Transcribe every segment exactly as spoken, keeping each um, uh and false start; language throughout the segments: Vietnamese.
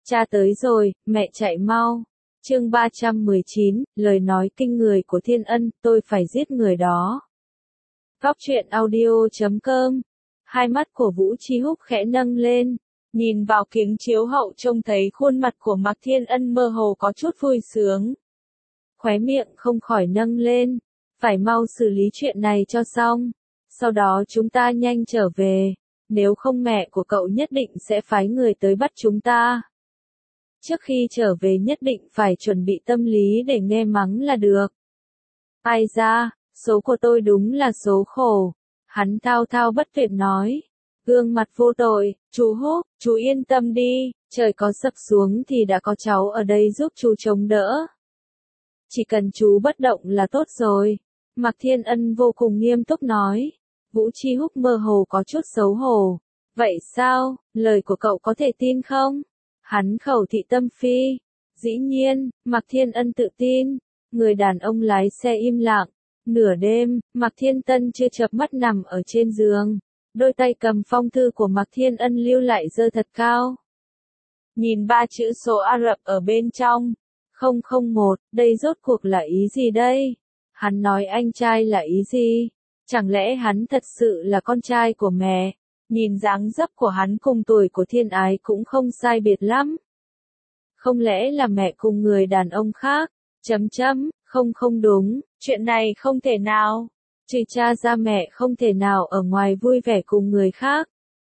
Cha tới rồi, mẹ chạy mau. Chương ba trăm mười chín, lời nói kinh người của Thiên Ân, tôi phải giết người đó. Góc truyện audio chấm com. Hai mắt của Vũ Chi Húc khẽ nâng lên, nhìn vào kính chiếu hậu trông thấy khuôn mặt của Mạc Thiên Ân mơ hồ có chút vui sướng. Khóe miệng không khỏi nâng lên, phải mau xử lý chuyện này cho xong. Sau đó chúng ta nhanh trở về, nếu không mẹ của cậu nhất định sẽ phái người tới bắt chúng ta. Trước khi trở về nhất định phải chuẩn bị tâm lý để nghe mắng là được. Ai ra, số của tôi đúng là số khổ. Hắn thao thao bất tuyệt nói. Gương mặt vô tội, chú Húc, chú yên tâm đi, trời có sập xuống thì đã có cháu ở đây giúp chú chống đỡ. Chỉ cần chú bất động là tốt rồi. Mạc Thiên Ân vô cùng nghiêm túc nói. Vũ Chi Húc mơ hồ có chút xấu hổ. Vậy sao, lời của cậu có thể tin không? Hắn khẩu thị tâm phi. Dĩ nhiên, Mạc Thiên Ân tự tin. Người đàn ông lái xe im lặng. Nửa đêm, Mạc Thiên Tân chưa chợp mắt nằm ở trên giường. Đôi tay cầm phong thư của Mạc Thiên Ân lưu lại giơ thật cao. Nhìn ba chữ số Ả Rập ở bên trong. không không một, đây rốt cuộc là ý gì đây? Hắn nói anh trai là ý gì? Chẳng lẽ hắn thật sự là con trai của mẹ? Nhìn dáng dấp của hắn cùng tuổi của Thiên Ái cũng không sai biệt lắm. Không lẽ là mẹ cùng người đàn ông khác? Chấm chấm, không không đúng, chuyện này không thể nào. Trừ cha ra mẹ không thể nào ở ngoài vui vẻ cùng người khác.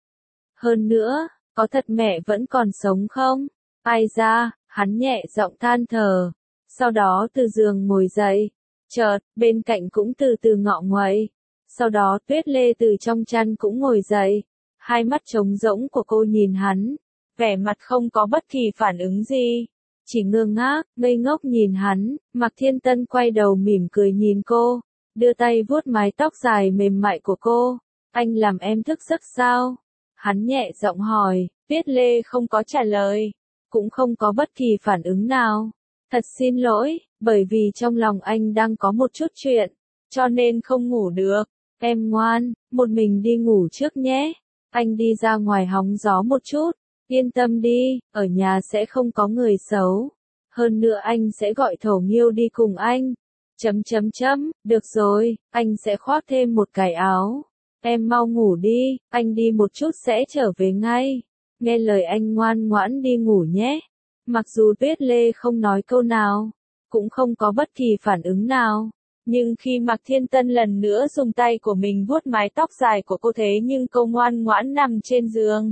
Hơn nữa, có thật mẹ vẫn còn sống không? Ai ra, hắn nhẹ giọng than thở. Sau đó từ giường ngồi dậy. Chợt, bên cạnh cũng từ từ ngọ nguậy. Sau đó Tuyết Lê từ trong chăn cũng ngồi dậy. Hai mắt trống rỗng của cô nhìn hắn. Vẻ mặt không có bất kỳ phản ứng gì. Chỉ ngơ ngác, ngây ngốc nhìn hắn. Mạc Thiên Tân quay đầu mỉm cười nhìn cô. Đưa tay vuốt mái tóc dài mềm mại của cô. Anh làm em thức giấc sao? Hắn nhẹ giọng hỏi. Tuyết Lê không có trả lời. Cũng không có bất kỳ phản ứng nào. Thật xin lỗi, bởi vì trong lòng anh đang có một chút chuyện. Cho nên không ngủ được. Em ngoan, một mình đi ngủ trước nhé. Anh đi ra ngoài hóng gió một chút. Yên tâm đi, ở nhà sẽ không có người xấu. Hơn nữa anh sẽ gọi Thổ Nghiêu đi cùng anh. Chấm chấm chấm, được rồi, anh sẽ khoác thêm một cái áo. Em mau ngủ đi, anh đi một chút sẽ trở về ngay. Nghe lời anh ngoan ngoãn đi ngủ nhé. Mặc dù Tuyết Lê không nói câu nào, cũng không có bất kỳ phản ứng nào. Nhưng khi Mạc Thiên Tân lần nữa dùng tay của mình vuốt mái tóc dài của cô thế nhưng cô ngoan ngoãn nằm trên giường.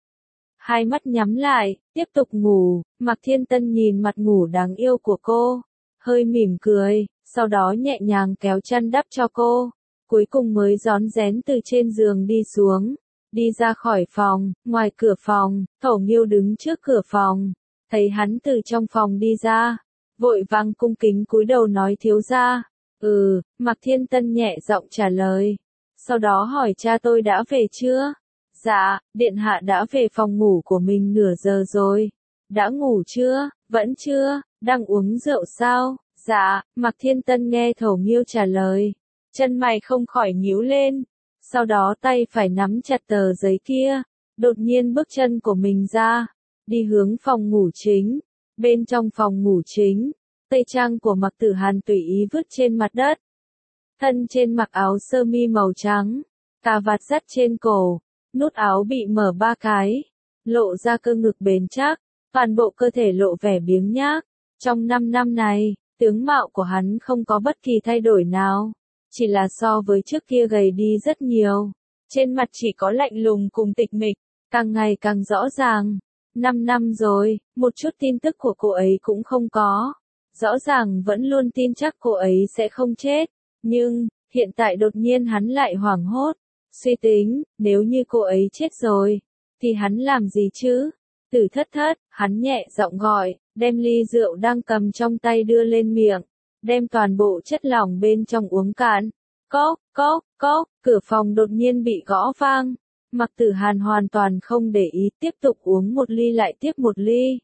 Hai mắt nhắm lại, tiếp tục ngủ, Mạc Thiên Tân nhìn mặt ngủ đáng yêu của cô, hơi mỉm cười, sau đó nhẹ nhàng kéo chăn đắp cho cô, cuối cùng mới rón rén từ trên giường đi xuống, đi ra khỏi phòng, ngoài cửa phòng, Thổ Nghiêu đứng trước cửa phòng, thấy hắn từ trong phòng đi ra, vội vàng cung kính cúi đầu nói thiếu gia. Ừ, Mạc Thiên Tân nhẹ giọng trả lời, sau đó hỏi cha tôi đã về chưa? Dạ, điện hạ đã về phòng ngủ của mình nửa giờ rồi. Đã ngủ chưa? Vẫn chưa? Đang uống rượu sao? Dạ, Mạc Thiên Tân nghe Thổ Nghiêu trả lời. Chân mày không khỏi nhíu lên. Sau đó tay phải nắm chặt tờ giấy kia. Đột nhiên bước chân của mình ra. Đi hướng phòng ngủ chính. Bên trong phòng ngủ chính, tây trang của Mạc Tử Hàn tùy ý vứt trên mặt đất. Thân trên mặc áo sơ mi màu trắng. Cà vạt dắt trên cổ. Nút áo bị mở ba cái, lộ ra cơ ngực bền chắc, toàn bộ cơ thể lộ vẻ biếng nhác. Trong năm năm này, tướng mạo của hắn không có bất kỳ thay đổi nào, chỉ là so với trước kia gầy đi rất nhiều. Trên mặt chỉ có lạnh lùng cùng tịch mịch, càng ngày càng rõ ràng. Năm năm rồi, một chút tin tức của cô ấy cũng không có. Rõ ràng vẫn luôn tin chắc cô ấy sẽ không chết, nhưng, hiện tại đột nhiên hắn lại hoảng hốt. Suy tính, nếu như cô ấy chết rồi, thì hắn làm gì chứ? Tử thất thất, hắn nhẹ giọng gọi, đem ly rượu đang cầm trong tay đưa lên miệng, đem toàn bộ chất lỏng bên trong uống cạn. Cốc, cốc, cốc, cửa phòng đột nhiên bị gõ vang. Mạc Tử Hàn hoàn toàn không để ý, tiếp tục uống một ly lại tiếp một ly.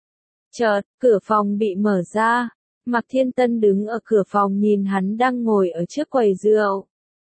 Chợt, cửa phòng bị mở ra. Mạc Thiên Tân đứng ở cửa phòng nhìn hắn đang ngồi ở trước quầy rượu.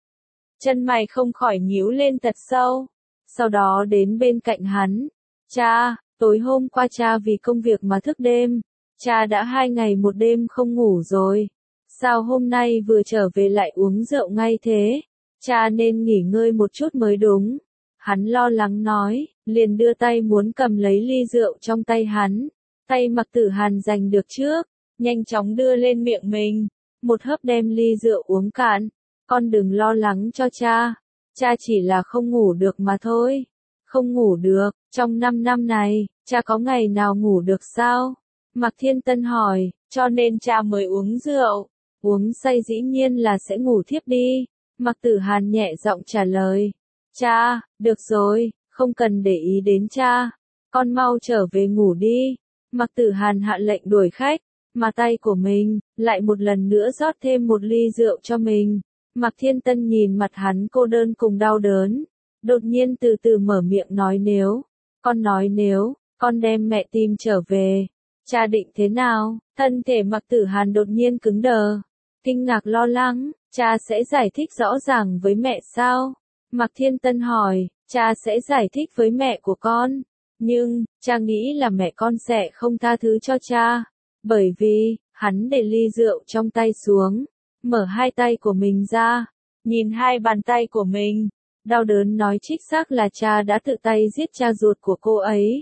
Chân mày không khỏi nhíu lên thật sâu. Sau đó đến bên cạnh hắn. Cha, Tối hôm qua cha vì công việc mà thức đêm, cha đã hai ngày một đêm không ngủ rồi. Sao hôm nay vừa trở về lại uống rượu ngay thế? Cha nên nghỉ ngơi một chút mới đúng. Hắn lo lắng nói, liền đưa tay muốn cầm lấy ly rượu trong tay hắn. Tay Mạc Tử Hàn giành được trước, nhanh chóng đưa lên miệng mình. Một hớp đem ly rượu uống cạn. Con đừng lo lắng cho cha. Cha chỉ là không ngủ được mà thôi. Không ngủ được, trong năm năm này, cha có ngày nào ngủ được sao? Mạc Thiên Tân hỏi, cho nên cha mới uống rượu. Uống say dĩ nhiên là sẽ ngủ thiếp đi. Mạc Tử Hàn nhẹ giọng trả lời. Cha, được rồi, không cần để ý đến cha. Con mau trở về ngủ đi. Mạc Tử Hàn hạ lệnh đuổi khách, mà tay của mình, lại một lần nữa rót thêm một ly rượu cho mình. Mạc Thiên Tân nhìn mặt hắn cô đơn cùng đau đớn. Đột nhiên từ từ mở miệng nói nếu, con nói nếu, con đem mẹ tìm trở về, cha định thế nào? Thân thể Mạc Tử Hàn đột nhiên cứng đờ, kinh ngạc lo lắng, cha sẽ giải thích rõ ràng với mẹ sao? Mạc Thiên Tân hỏi, cha sẽ giải thích với mẹ của con, nhưng, cha nghĩ là mẹ con sẽ không tha thứ cho cha, bởi vì, hắn để ly rượu trong tay xuống, mở hai tay của mình ra, nhìn hai bàn tay của mình. Đau đớn nói chính xác là cha đã tự tay giết cha ruột của cô ấy.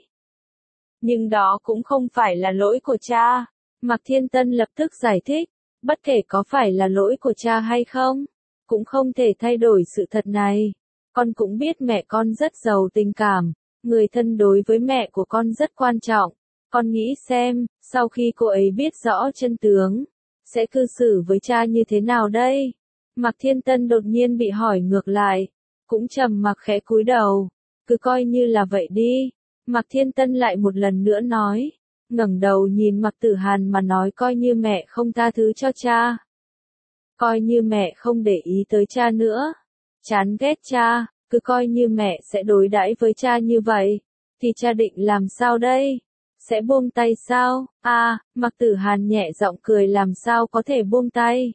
Nhưng đó cũng không phải là lỗi của cha. Mạc Thiên Tân lập tức giải thích, bất kể có phải là lỗi của cha hay không, cũng không thể thay đổi sự thật này. Con cũng biết mẹ con rất giàu tình cảm, người thân đối với mẹ của con rất quan trọng. Con nghĩ xem, sau khi cô ấy biết rõ chân tướng, sẽ cư xử với cha như thế nào đây? Mạc Thiên Tân đột nhiên bị hỏi ngược lại. Cũng trầm mặc khẽ cúi đầu, cứ coi như là vậy đi. Mạc Thiên Tân lại một lần nữa nói, ngẩng đầu nhìn Mạc Tử Hàn mà nói coi như mẹ không tha thứ cho cha. Coi như mẹ không để ý tới cha nữa. Chán ghét cha, cứ coi như mẹ sẽ đối đãi với cha như vậy. Thì cha định làm sao đây? Sẽ buông tay sao? À, Mạc Tử Hàn nhẹ giọng cười làm sao có thể buông tay.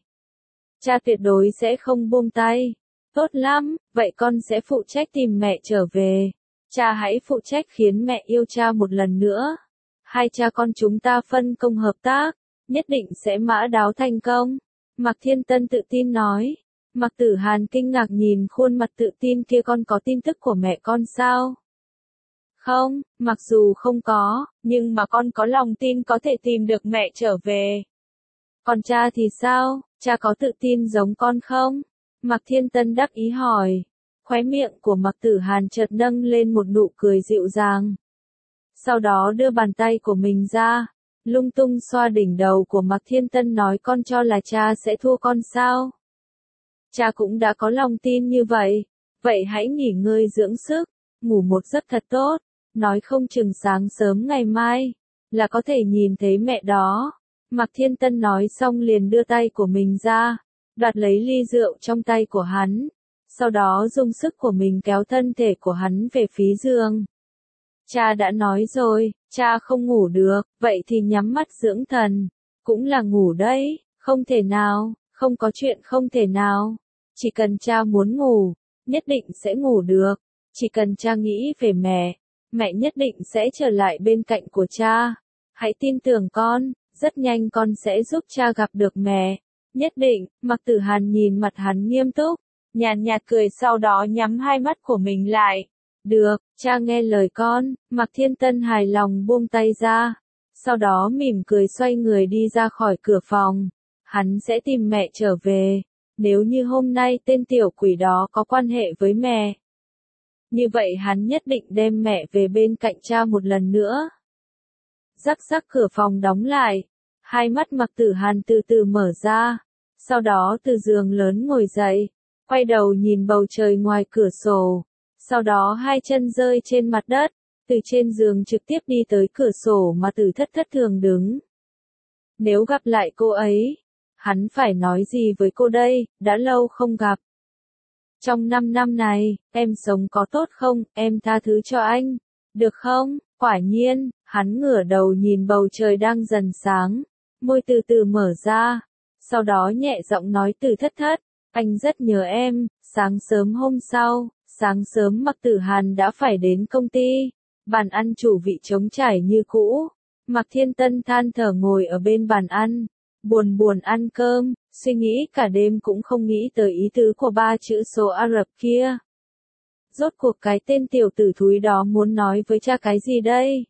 Cha tuyệt đối sẽ không buông tay. Tốt lắm, vậy con sẽ phụ trách tìm mẹ trở về. Cha hãy phụ trách khiến mẹ yêu cha một lần nữa. Hai cha con chúng ta phân công hợp tác, nhất định sẽ mã đáo thành công. Mạc Thiên Tân tự tin nói. Mạc Tử Hàn kinh ngạc nhìn khuôn mặt tự tin kia, con có tin tức của mẹ con sao? Không, mặc dù không có, nhưng mà con có lòng tin có thể tìm được mẹ trở về. Còn cha thì sao, cha có tự tin giống con không? Mạc Thiên Tân đắc ý hỏi. Khóe miệng của Mạc Tử Hàn chợt nâng lên một nụ cười dịu dàng. Sau đó đưa bàn tay của mình ra, lung tung xoa đỉnh đầu của Mạc Thiên Tân nói con cho là cha sẽ thua con sao? Cha cũng đã có lòng tin như vậy. Vậy hãy nghỉ ngơi dưỡng sức, ngủ một giấc thật tốt, nói không chừng sáng sớm ngày mai, là có thể nhìn thấy mẹ đó. Mạc Thiên Tân nói xong liền đưa tay của mình ra, đoạt lấy ly rượu trong tay của hắn, sau đó dùng sức của mình kéo thân thể của hắn về phía giường. Cha đã nói rồi, cha không ngủ được, vậy thì nhắm mắt dưỡng thần, cũng là ngủ đấy, không thể nào, không có chuyện không thể nào, chỉ cần cha muốn ngủ, nhất định sẽ ngủ được, chỉ cần cha nghĩ về mẹ, mẹ nhất định sẽ trở lại bên cạnh của cha, hãy tin tưởng con, rất nhanh con sẽ giúp cha gặp được mẹ. Nhất định, Mạc Tử Hàn nhìn mặt hắn nghiêm túc, nhàn nhạt cười sau đó nhắm hai mắt của mình lại. Được, cha nghe lời con. Mạc Thiên Tân hài lòng buông tay ra, sau đó mỉm cười xoay người đi ra khỏi cửa phòng. Hắn sẽ tìm mẹ trở về, nếu như hôm nay tên tiểu quỷ đó có quan hệ với mẹ. Như vậy hắn nhất định đem mẹ về bên cạnh cha một lần nữa. Rắc rắc cửa phòng đóng lại, hai mắt Mạc Tử Hàn từ từ mở ra, sau đó từ giường lớn ngồi dậy, quay đầu nhìn bầu trời ngoài cửa sổ, sau đó hai chân rơi trên mặt đất, từ trên giường trực tiếp đi tới cửa sổ mà Tử Thất thất thường đứng. Nếu gặp lại cô ấy, hắn phải nói gì với cô đây, đã lâu không gặp. Trong năm năm này, em sống có tốt không, em tha thứ cho anh, được không? Quả nhiên, hắn ngửa đầu nhìn bầu trời đang dần sáng, môi từ từ mở ra, sau đó nhẹ giọng nói Tử Thất thất, anh rất nhớ em. Sáng sớm hôm sau, sáng sớm Mạc Tử Hàn đã phải đến công ty, Bàn ăn chủ vị trống trải như cũ. Mạc Thiên Tân than thở ngồi ở bên bàn ăn, buồn buồn ăn cơm, suy nghĩ cả đêm cũng không nghĩ tới ý tứ của ba chữ số Ả Rập kia. Rốt cuộc cái tên tiểu tử thúi đó muốn nói với cha cái gì đây?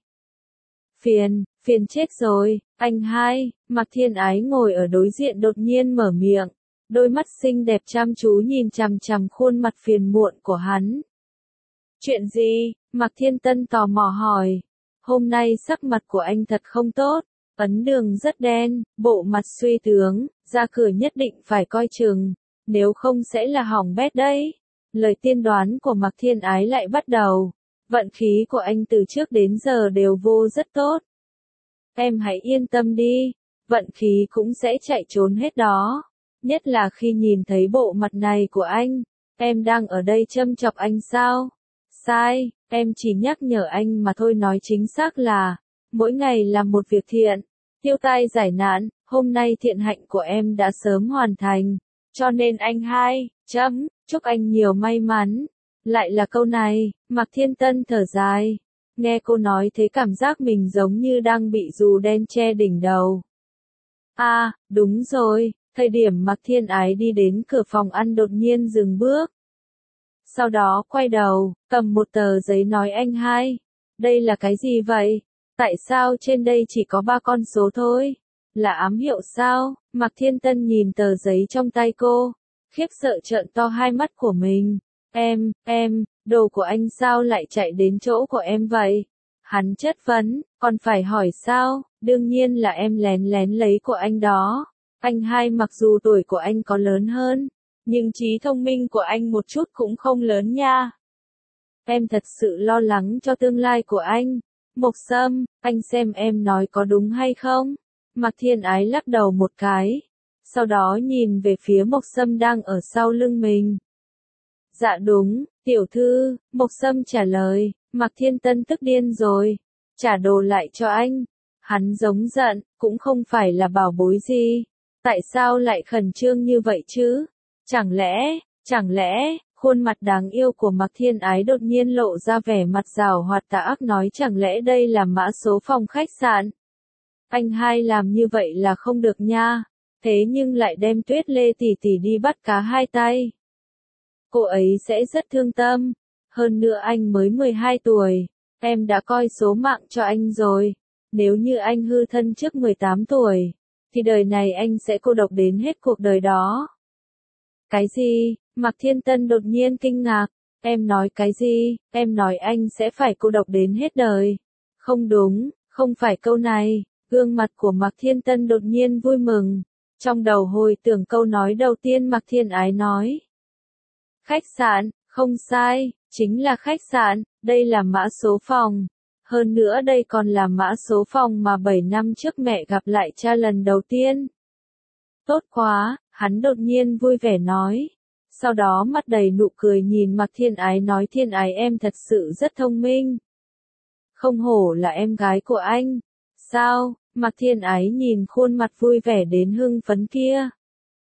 Phiền, phiền chết rồi, anh hai. Mạc Thiên Ái ngồi ở đối diện đột nhiên mở miệng, đôi mắt xinh đẹp chăm chú nhìn chằm chằm khuôn mặt phiền muộn của hắn. Chuyện gì? Mạc Thiên Tân tò mò hỏi. Hôm nay sắc mặt của anh thật không tốt, ấn đường rất đen, bộ mặt suy tướng, ra cửa nhất định phải coi chừng, nếu không sẽ là hỏng bét đấy. Lời tiên đoán của Mạc Thiên Ái lại bắt đầu. Vận khí của anh từ trước đến giờ đều vô rất tốt. Em hãy yên tâm đi, vận khí cũng sẽ chạy trốn hết đó. Nhất là khi nhìn thấy bộ mặt này của anh. Em đang ở đây châm chọc anh sao? Sai, em chỉ nhắc nhở anh mà thôi, nói chính xác là mỗi ngày làm một việc thiện, tiêu tai giải nạn. Hôm nay thiện hạnh của em đã sớm hoàn thành, cho nên anh hai, chấm, chúc anh nhiều may mắn. Lại là câu này, Mạc Thiên Tân thở dài. Nghe cô nói thế cảm giác mình giống như đang bị dù đen che đỉnh đầu. À, đúng rồi, thời điểm Mạc Thiên Ái đi đến cửa phòng ăn đột nhiên dừng bước. Sau đó quay đầu, cầm một tờ giấy nói anh hai. Đây là cái gì vậy? Tại sao trên đây chỉ có ba con số thôi? Là ám hiệu sao? Mạc Thiên Tân nhìn tờ giấy trong tay cô, khiếp sợ trợn to hai mắt của mình. Em, em, đồ của anh sao lại chạy đến chỗ của em vậy? Hắn chất vấn, còn phải hỏi sao? Đương nhiên là em lén lén lấy của anh đó. Anh hai mặc dù tuổi của anh có lớn hơn, nhưng trí thông minh của anh một chút cũng không lớn nha. Em thật sự lo lắng cho tương lai của anh. Mộc Sâm, anh xem em nói có đúng hay không? Mạc Thiên Ái lắc đầu một cái, sau đó nhìn về phía Mộc Sâm đang ở sau lưng mình. Dạ đúng, tiểu thư, Mộc Sâm trả lời. Mạc Thiên Tân tức điên rồi, trả đồ lại cho anh. Hắn giống giận, cũng không phải là bảo bối gì, tại sao lại khẩn trương như vậy chứ? Chẳng lẽ, chẳng lẽ, khuôn mặt đáng yêu của Mạc Thiên Ái đột nhiên lộ ra vẻ mặt giảo hoạt tà ác, nói chẳng lẽ đây là mã số phòng khách sạn? Anh hai làm như vậy là không được nha, thế nhưng lại đem Tuyết Lê tỷ tỷ đi bắt cá hai tay. Cô ấy sẽ rất thương tâm, hơn nữa anh mới mười hai tuổi, em đã coi số mạng cho anh rồi. Nếu như anh hư thân trước mười tám tuổi, thì đời này anh sẽ cô độc đến hết cuộc đời đó. Cái gì? Mạc Thiên Tân đột nhiên kinh ngạc. Em nói cái gì? Em nói anh sẽ phải cô độc đến hết đời. Không đúng, không phải câu này. Gương mặt của Mạc Thiên Tân đột nhiên vui mừng. Trong đầu hồi tưởng câu nói đầu tiên Mạc Thiên Ái nói. Khách sạn, không sai, chính là khách sạn, đây là mã số phòng. Hơn nữa đây còn là mã số phòng mà bảy năm trước mẹ gặp lại cha lần đầu tiên. Tốt quá, hắn đột nhiên vui vẻ nói. Sau đó mắt đầy nụ cười nhìn Mạc Thiên Ái nói, Thiên Ái em thật sự rất thông minh. Không hổ là em gái của anh. Sao? Mạc Thiên Ái nhìn khuôn mặt vui vẻ đến hưng phấn kia.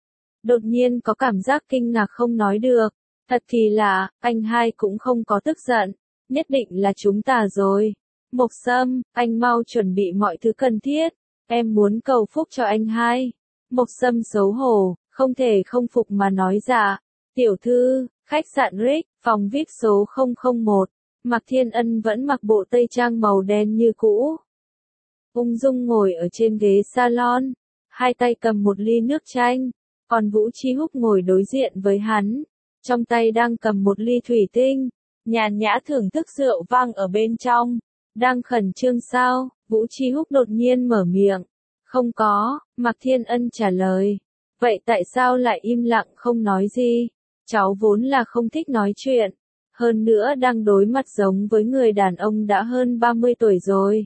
Đột nhiên có cảm giác kinh ngạc không nói được. Thật kỳ lạ, anh hai cũng không có tức giận. Nhất định là chúng ta rồi. Mộc Sâm, anh mau chuẩn bị mọi thứ cần thiết. Em muốn cầu phúc cho anh hai. Mộc Sâm xấu hổ, không thể không phục mà nói dạ. Tiểu thư, khách sạn Rick, phòng vi ai pi số không không một. Mạc Thiên Ân vẫn mặc bộ tây trang màu đen như cũ. Ung dung ngồi ở trên ghế salon, hai tay cầm một ly nước chanh, còn Vũ Chi Húc ngồi đối diện với hắn, trong tay đang cầm một ly thủy tinh, nhàn nhã thưởng thức rượu vang ở bên trong. Đang khẩn trương sao? Vũ Chi Húc đột nhiên mở miệng. Không có, Mạc Thiên Ân trả lời. Vậy tại sao lại im lặng không nói gì? Cháu vốn là không thích nói chuyện, hơn nữa đang đối mặt giống với người đàn ông đã hơn ba mươi tuổi rồi.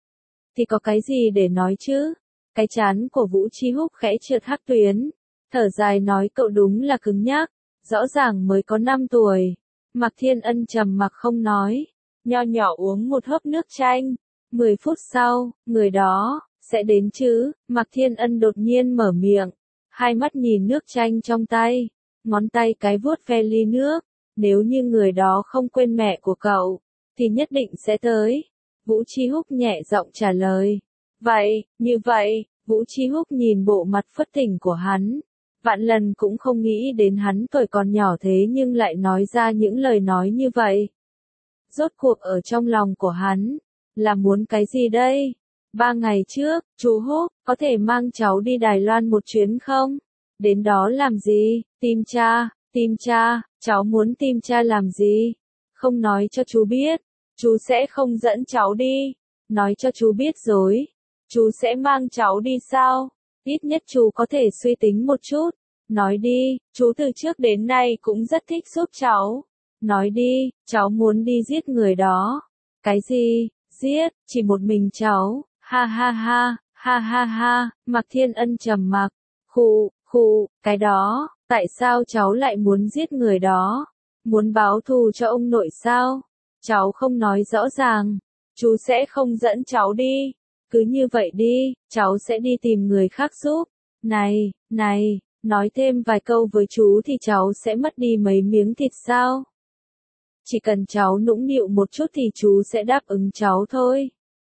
Thì có cái gì để nói chứ? Cái trán của Vũ Chi Húc khẽ trượt hắc tuyến, thở dài nói cậu đúng là cứng nhắc, rõ ràng mới có năm tuổi. Mạc Thiên Ân trầm mặc không nói, nho nhỏ uống một hớp nước chanh. Mười phút sau, người đó sẽ đến chứ? Mạc Thiên Ân đột nhiên mở miệng, hai mắt nhìn nước chanh trong tay, ngón tay cái vuốt ve ly nước. Nếu như người đó không quên mẹ của cậu, thì nhất định sẽ tới. Vũ Chi Húc nhẹ giọng trả lời. Vậy, như vậy, Vũ Chi Húc nhìn bộ mặt phất tỉnh của hắn. Vạn lần cũng không nghĩ đến hắn tuổi còn nhỏ thế nhưng lại nói ra những lời nói như vậy. Rốt cuộc ở trong lòng của hắn, là muốn cái gì đây? Ba ngày trước, chú Húc, có thể mang cháu đi Đài Loan một chuyến không? Đến đó làm gì? Tìm cha, tìm cha, cháu muốn tìm cha làm gì? Không nói cho chú biết, chú sẽ không dẫn cháu đi. Nói cho chú biết rồi, chú sẽ mang cháu đi sao? Ít nhất chú có thể suy tính một chút. Nói đi, chú từ trước đến nay cũng rất thích giúp cháu. Nói đi, cháu muốn đi giết người đó. Cái gì? Giết, chỉ một mình cháu. Ha ha ha, ha ha ha, Mạc Thiên Ân trầm mặc. Khụ, khụ, cái đó, tại sao cháu lại muốn giết người đó? Muốn báo thù cho ông nội sao? Cháu không nói rõ ràng. Chú sẽ không dẫn cháu đi. Cứ như vậy đi, cháu sẽ đi tìm người khác giúp. Này, này, nói thêm vài câu với chú thì cháu sẽ mất đi mấy miếng thịt sao? Chỉ cần cháu nũng nịu một chút thì chú sẽ đáp ứng cháu thôi.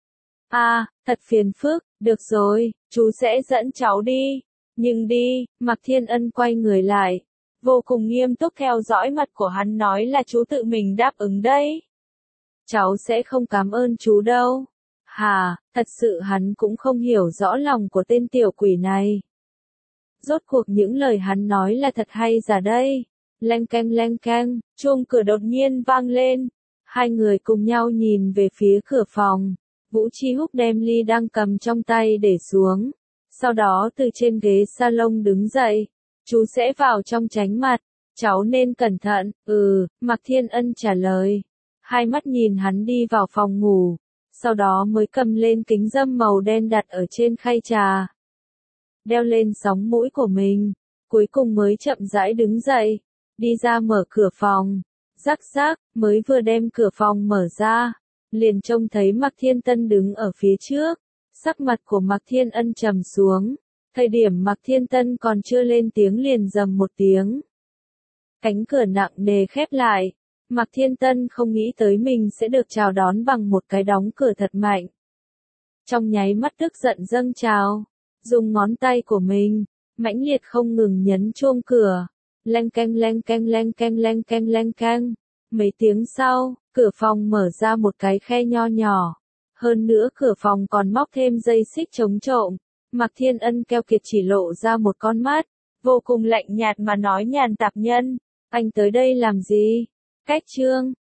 À, thật phiền phức, được rồi, chú sẽ dẫn cháu đi. Nhưng đi, Mạc Thiên Ân quay người lại. Vô cùng nghiêm túc theo dõi mặt của hắn nói là chú tự mình đáp ứng đấy. Cháu sẽ không cảm ơn chú đâu. Hà, thật sự hắn cũng không hiểu rõ lòng của tên tiểu quỷ này. Rốt cuộc những lời hắn nói là thật hay giả đây? Leng keng leng keng, chuông cửa đột nhiên vang lên. Hai người cùng nhau nhìn về phía cửa phòng. Vũ Chi Húc đem ly đang cầm trong tay để xuống. Sau đó từ trên ghế salon đứng dậy. Chú sẽ vào trong tránh mặt. Cháu nên cẩn thận. Ừ, Mạc Thiên Ân trả lời. Hai mắt nhìn hắn đi vào phòng ngủ. Sau đó mới cầm lên kính râm màu đen đặt ở trên khay trà. Đeo lên sóng mũi của mình. Cuối cùng mới chậm rãi đứng dậy. Đi ra mở cửa phòng. Rắc rắc, mới vừa đem cửa phòng mở ra. Liền trông thấy Mạc Thiên Tân đứng ở phía trước. Sắc mặt của Mạc Thiên Ân trầm xuống. Thời điểm Mạc Thiên Tân còn chưa lên tiếng liền rầm một tiếng. Cánh cửa nặng nề khép lại. Mạc Thiên Tân không nghĩ tới mình sẽ được chào đón bằng một cái đóng cửa thật mạnh. Trong nháy mắt tức giận dâng trào. Dùng ngón tay của mình, mãnh liệt không ngừng nhấn chuông cửa. Leng keng leng keng leng keng leng keng leng keng. Mấy tiếng sau, cửa phòng mở ra một cái khe nho nhỏ. Hơn nữa cửa phòng còn móc thêm dây xích chống trộm. Mạc Thiên Ân keo kiệt chỉ lộ ra một con mắt. Vô cùng lạnh nhạt mà nói nhàn tạp nhân. Anh tới đây làm gì? Cách chương.